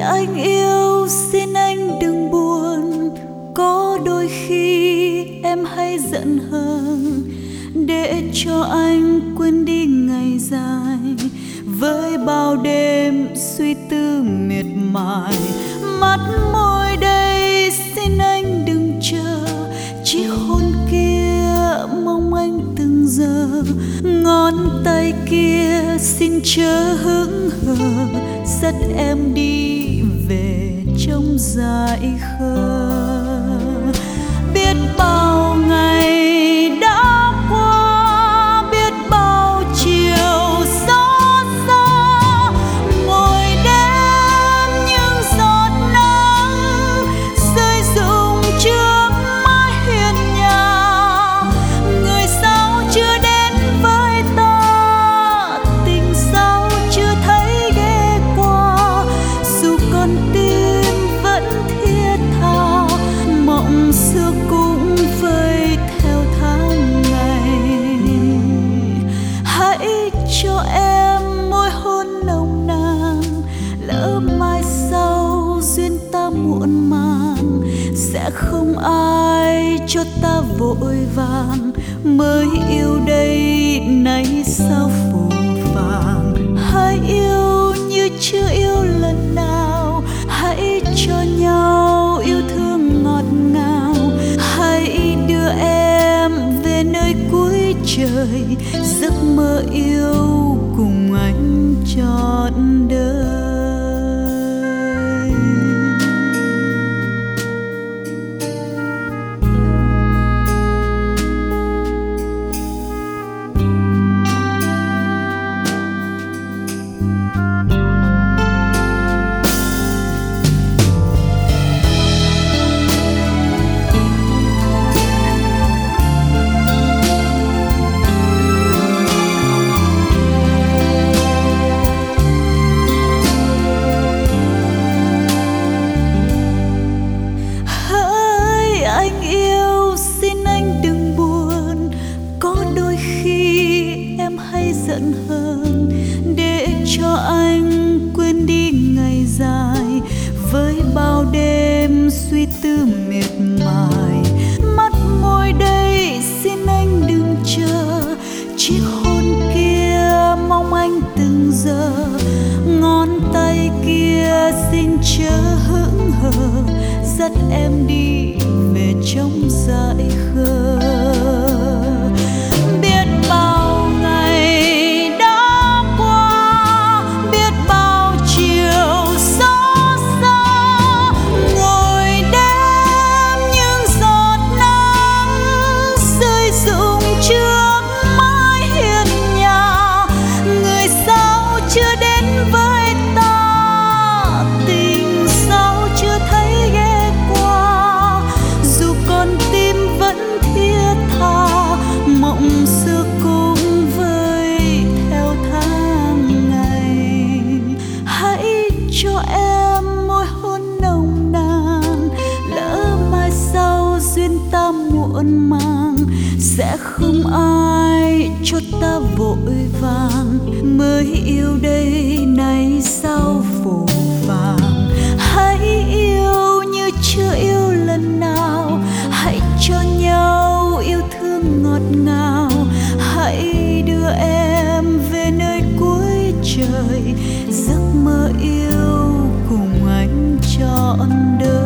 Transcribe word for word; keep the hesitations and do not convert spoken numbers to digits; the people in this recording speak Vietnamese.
anh yêu xin anh đừng buồn, có đôi khi em hay giận hờn để cho anh quên đi ngày dài với bao đêm suy tư miệt mài. Mắt môi đây xin anh đừng chờ, chiếc hôn kia mong anh từng giờ, ngón tay kia xin chớ hững hờ dắt em đi về trong dại khờ. Biết bao ngày đã qua, biết bao chiều xót xa, ngồi đêm những giọt nắng rơi rụng trước mái hiên nhà. Người sao chưa đến với ta, tình sao chưa thấy ghé qua, dù con tim vẫn thiết tha, mộng xưa cũng vơi theo tháng ngày. Hãy cho em môi hôn nồng nàn, lỡ mai sau duyên ta muộn màng sẽ không ai cho ta vội vàng. Mới yêu đây nay sao phù phàng, hãy yêu như chưa yêu lần nào, hãy cho nhau yêu thương ngọt ngào. Hãy đưa em về nơi cuối trời, giấc mơ yêu cùng anh trọn đời. Giận hờn để cho anh quên đi ngày dài với bao đêm suy tư miệt mài. Mắt môi đây xin anh đừng chờ, chiếc hôn kia mong anh từng giờ, ngón tay kia xin chớ hững hờ dắt em đi về trong dại khờ. Biết bao ngày xưa cũng vơi theo tháng ngày. Hãy cho em môi hôn nồng nàn, lỡ mai sau duyên ta muộn màng sẽ không ai cho ta vội vàng. Mới yêu đây nay sao phù phàng, hãy yêu như chưa yêu lần nào, hãy cho nhau yêu thương ngọt ngào. Hãy đưa em về nơi cuối trời, giấc mơ yêu cùng anh trọn đời.